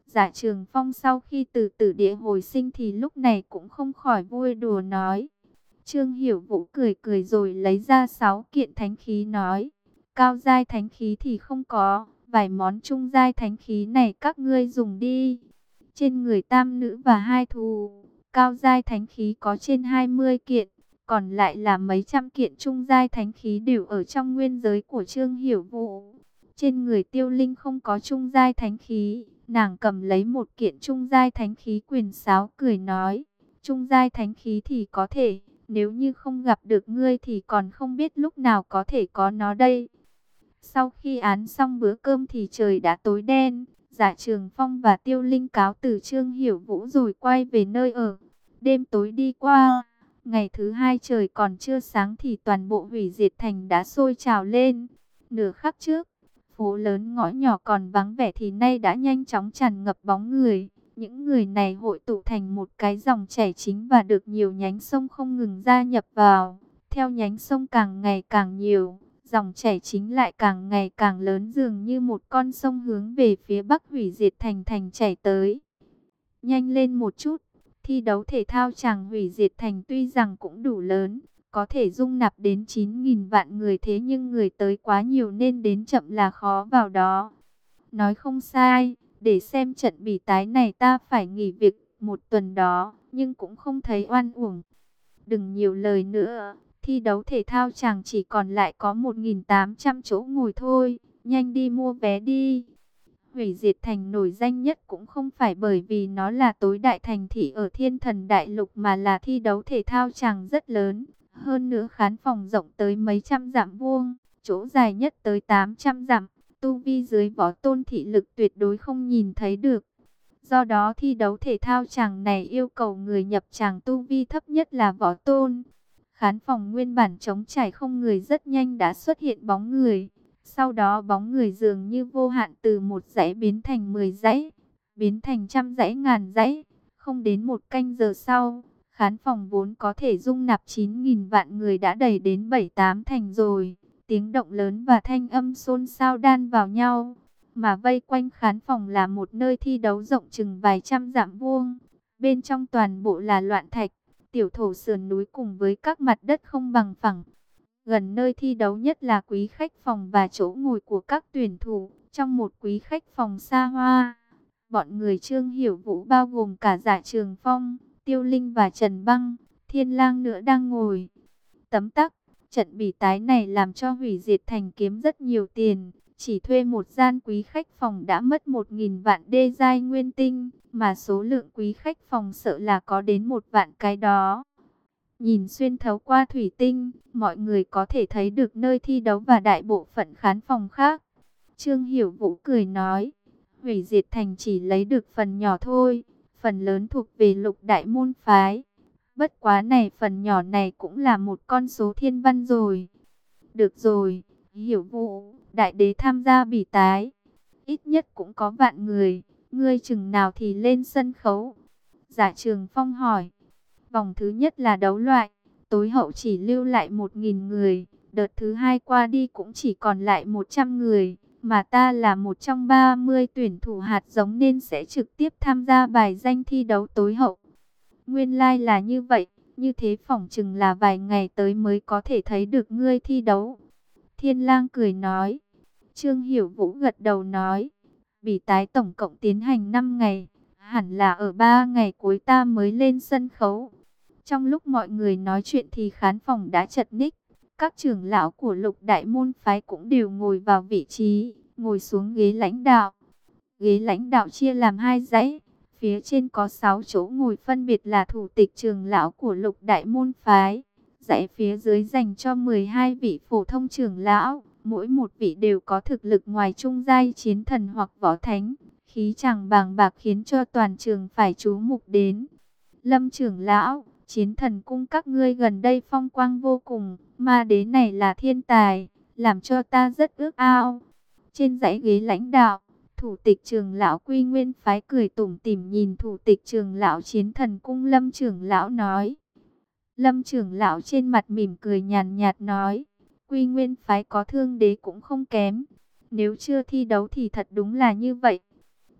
Dạ Trường Phong sau khi từ tử địa hồi sinh thì lúc này cũng không khỏi vui đùa nói. Trương Hiểu Vũ cười cười rồi lấy ra sáu kiện thánh khí nói. Cao giai thánh khí thì không có, vài món trung giai thánh khí này các ngươi dùng đi. Trên người tam nữ và hai thù, cao giai thánh khí có trên hai mươi kiện, còn lại là mấy trăm kiện trung giai thánh khí đều ở trong nguyên giới của Trương Hiểu Vũ. Trên người Tiêu Linh không có trung giai thánh khí, nàng cầm lấy một kiện trung giai thánh khí quyền sáo cười nói, trung giai thánh khí thì có thể, nếu như không gặp được ngươi thì còn không biết lúc nào có thể có nó đây. Sau khi án xong bữa cơm thì trời đã tối đen. Dạ Trường Phong và Tiêu Linh cáo từ Trương Hiểu Vũ rồi quay về nơi ở. Đêm tối đi qua, ngày thứ hai trời còn chưa sáng thì toàn bộ Hủy Diệt Thành đã sôi trào lên. Nửa khắc trước, phố lớn ngõ nhỏ còn vắng vẻ thì nay đã nhanh chóng tràn ngập bóng người. Những người này hội tụ thành một cái dòng chảy chính và được nhiều nhánh sông không ngừng gia nhập vào. Theo nhánh sông càng ngày càng nhiều, dòng chảy chính lại càng ngày càng lớn, dường như một con sông hướng về phía bắc Hủy Diệt Thành thành chảy tới. Nhanh lên một chút, thi đấu thể thao chàng Hủy Diệt Thành tuy rằng cũng đủ lớn, có thể dung nạp đến chín nghìn vạn người, thế nhưng người tới quá nhiều nên đến chậm là khó vào đó. Nói không sai, để xem trận bỉ tái này ta phải nghỉ việc một tuần đó, nhưng cũng không thấy oan uổng. Đừng nhiều lời nữa. Thi đấu thể thao chàng chỉ còn lại có một nghìn tám trăm chỗ ngồi thôi, nhanh đi mua vé đi. Hủy Diệt Thành nổi danh nhất cũng không phải bởi vì nó là tối đại thành thị ở Thiên Thần Đại Lục, mà là thi đấu thể thao chàng rất lớn. Hơn nữa khán phòng rộng tới mấy trăm dặm vuông, chỗ dài nhất tới tám trăm dặm, tu vi dưới võ tôn thị lực tuyệt đối không nhìn thấy được. Do đó thi đấu thể thao chàng này yêu cầu người nhập chàng tu vi thấp nhất là võ tôn. Khán phòng nguyên bản trống trải không người rất nhanh đã xuất hiện bóng người. Sau đó bóng người dường như vô hạn, từ một dãy biến thành mười dãy, biến thành trăm dãy ngàn dãy. Không đến một canh giờ sau, khán phòng vốn có thể dung nạp chín nghìn vạn người đã đầy đến bảy tám thành rồi. Tiếng động lớn và thanh âm xôn xao đan vào nhau. Mà vây quanh khán phòng là một nơi thi đấu rộng chừng vài trăm dặm vuông. Bên trong toàn bộ là loạn thạch, tiểu thổ sườn núi cùng với các mặt đất không bằng phẳng. Gần nơi thi đấu nhất là quý khách phòng và chỗ ngồi của các tuyển thủ. Trong một quý khách phòng xa hoa, bọn người Trương Hiểu Vũ bao gồm cả Dạ Trường Phong, Tiêu Linh và Trần Băng, Thiên Lang nữa đang ngồi. Tấm tắc, trận bỉ tái này làm cho Hủy Diệt Thành kiếm rất nhiều tiền. Chỉ thuê một gian quý khách phòng đã mất một nghìn vạn đê giai nguyên tinh, mà số lượng quý khách phòng sợ là có đến một vạn cái đó. Nhìn xuyên thấu qua thủy tinh, mọi người có thể thấy được nơi thi đấu và đại bộ phận khán phòng khác. Trương Hiểu Vũ cười nói, Hủy Diệt Thành chỉ lấy được phần nhỏ thôi, phần lớn thuộc về Lục Đại môn phái. Bất quá này, phần nhỏ này cũng là một con số thiên văn rồi. Được rồi, Hiểu Vũ, đại đế tham gia bỉ tái, ít nhất cũng có vạn người, ngươi chừng nào thì lên sân khấu? Dạ Trường Phong hỏi. Vòng thứ nhất là đấu loại, tối hậu chỉ lưu lại một nghìn người, đợt thứ hai qua đi cũng chỉ còn lại một trăm người, mà ta là một trong ba mươi tuyển thủ hạt giống nên sẽ trực tiếp tham gia bài danh thi đấu tối hậu. Nguyên lai là như vậy, như thế phỏng chừng là vài ngày tới mới có thể thấy được ngươi thi đấu. Thiên Lang cười nói. Trương Hiểu Vũ gật đầu nói, bỉ tái tổng cộng tiến hành năm ngày, hẳn là ở ba ngày cuối ta mới lên sân khấu. Trong lúc mọi người nói chuyện thì khán phòng đã chật ních. Các trưởng lão của Lục Đại môn phái cũng đều ngồi vào vị trí, ngồi xuống ghế lãnh đạo. Ghế lãnh đạo chia làm hai dãy, phía trên có sáu chỗ ngồi phân biệt là thủ tịch trưởng lão của Lục Đại môn phái. Dãy phía dưới dành cho mười hai vị phổ thông trưởng lão, mỗi một vị đều có thực lực ngoài trung giai chiến thần hoặc võ thánh, khí chàng bàng bạc khiến cho toàn trường phải chú mục đến. Lâm trưởng lão, Chiến Thần cung các ngươi gần đây phong quang vô cùng, ma đế này là thiên tài, làm cho ta rất ước ao. Trên dãy ghế lãnh đạo, thủ tịch trưởng lão Quy Nguyên phái cười tủm tỉm nhìn thủ tịch trưởng lão Chiến Thần cung Lâm trưởng lão nói. Lâm trưởng lão trên mặt mỉm cười nhàn nhạt nói, Quy Nguyên phái có thương đế cũng không kém, nếu chưa thi đấu thì thật đúng là như vậy.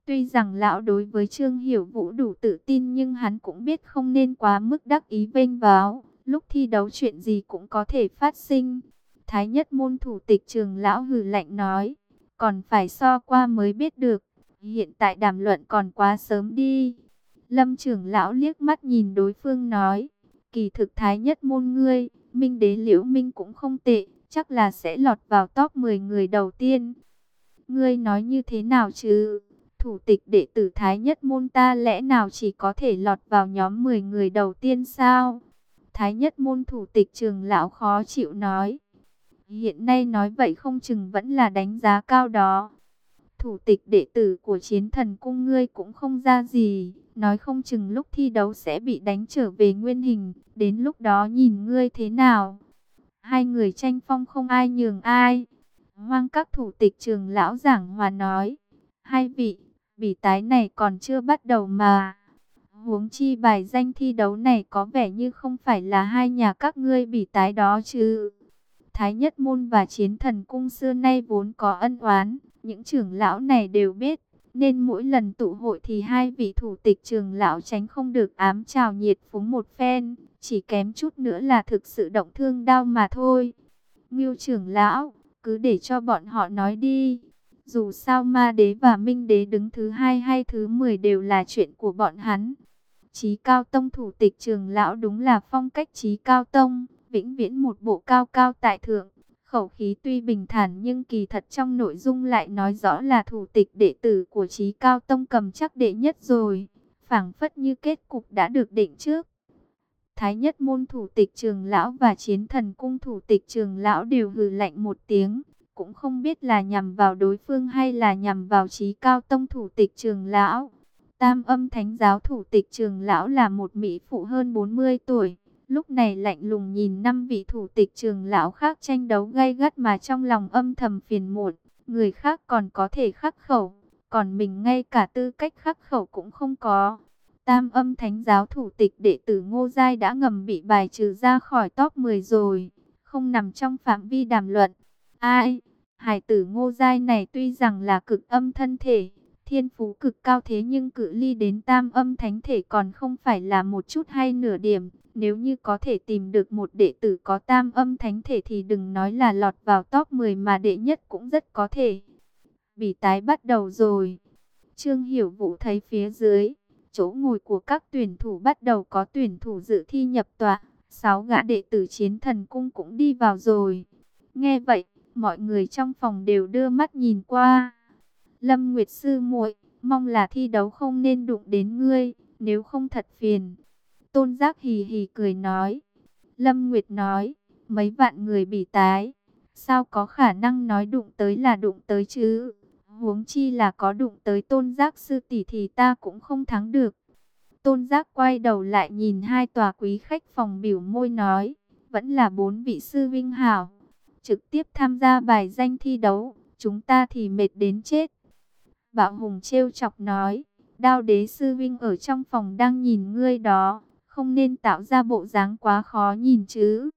Tuy rằng lão đối với Trương Hiểu Vũ đủ tự tin nhưng hắn cũng biết không nên quá mức đắc ý vênh váo. Lúc thi đấu chuyện gì cũng có thể phát sinh. Thái Nhất môn thủ tịch Trường lão hừ lạnh nói, còn phải so qua mới biết được. Hiện tại đàm luận còn quá sớm đi. Lâm trưởng lão liếc mắt nhìn đối phương nói, kỳ thực Thái Nhất môn ngươi, Minh Đế Liễu Minh cũng không tệ, chắc là sẽ lọt vào top mười người đầu tiên. Ngươi nói như thế nào chứ? Thủ tịch đệ tử Thái Nhất môn ta lẽ nào chỉ có thể lọt vào nhóm mười người đầu tiên sao? Thái Nhất môn thủ tịch Trường lão khó chịu nói. Hiện nay nói vậy không chừng vẫn là đánh giá cao đó. Thủ tịch đệ tử của Chiến Thần Cung ngươi cũng không ra gì, nói không chừng lúc thi đấu sẽ bị đánh trở về nguyên hình, đến lúc đó nhìn ngươi thế nào. Hai người tranh phong không ai nhường ai. Hoang các thủ tịch Trường lão giảng hòa nói, hai vị,比tái này còn chưa bắt đầu mà. Huống chi bài danh thi đấu này có vẻ như không phải là hai nhà các ngươi比tái đó chứ. Thái Nhất môn và Chiến Thần Cung xưa nay vốn có ân oán, những trưởng lão này đều biết, nên mỗi lần tụ hội thì hai vị thủ tịch trường lão tránh không được ám chào nhiệt phúng một phen, chỉ kém chút nữa là thực sự động thương đau mà thôi. Ngưu trưởng lão, cứ để cho bọn họ nói đi. Dù sao Ma Đế và Minh Đế đứng thứ hai hay thứ mười đều là chuyện của bọn hắn. Chí Cao Tông thủ tịch trường lão đúng là phong cách Chí Cao Tông, vĩnh viễn một bộ cao cao tại thượng. Khẩu khí tuy bình thản nhưng kỳ thật trong nội dung lại nói rõ là thủ tịch đệ tử của Chí Cao Tông cầm chắc đệ nhất rồi. Phảng phất như kết cục đã được định trước. Thái Nhất môn thủ tịch trường lão và Chiến Thần Cung thủ tịch trường lão đều hừ lạnh một tiếng. Cũng không biết là nhằm vào đối phương hay là nhằm vào Chí Cao Tông thủ tịch trường lão. Tam Âm Thánh giáo thủ tịch trường lão là một mỹ phụ hơn bốn mươi tuổi. Lúc này lạnh lùng nhìn năm vị thủ tịch trường lão khác tranh đấu gay gắt mà trong lòng âm thầm phiền muộn. Người khác còn có thể khắc khẩu, còn mình ngay cả tư cách khắc khẩu cũng không có. Tam Âm Thánh giáo thủ tịch đệ tử Ngô Giai đã ngầm bị bài trừ ra khỏi top mười rồi, không nằm trong phạm vi đàm luận. Ai? Hải tử Ngô Giai này tuy rằng là cực âm thân thể, thiên phú cực cao thế nhưng cự ly đến Tam Âm Thánh thể còn không phải là một chút hay nửa điểm. Nếu như có thể tìm được một đệ tử có Tam Âm Thánh thể thì đừng nói là lọt vào top mười mà đệ nhất cũng rất có thể. Bỉ tái bắt đầu rồi. Trương Hiểu Vũ thấy phía dưới, chỗ ngồi của các tuyển thủ bắt đầu có tuyển thủ dự thi nhập tọa. Sáu gã đệ tử Chiến Thần Cung cũng đi vào rồi. Nghe vậy, mọi người trong phòng đều đưa mắt nhìn qua. Lâm Nguyệt sư muội, mong là thi đấu không nên đụng đến ngươi, nếu không thật phiền. Tôn Giác hì hì cười nói. Lâm Nguyệt nói, mấy vạn người bỉ tái, sao có khả năng nói đụng tới là đụng tới chứ? Huống chi là có đụng tới Tôn Giác sư tỷ thì ta cũng không thắng được. Tôn Giác quay đầu lại nhìn hai tòa quý khách phòng biểu môi nói, vẫn là bốn vị sư vinh hảo. Trực tiếp tham gia bài danh thi đấu, chúng ta thì mệt đến chết. Bảo Hùng trêu chọc nói, Đao Đế sư vinh ở trong phòng đang nhìn ngươi đó, không nên tạo ra bộ dáng quá khó nhìn chứ.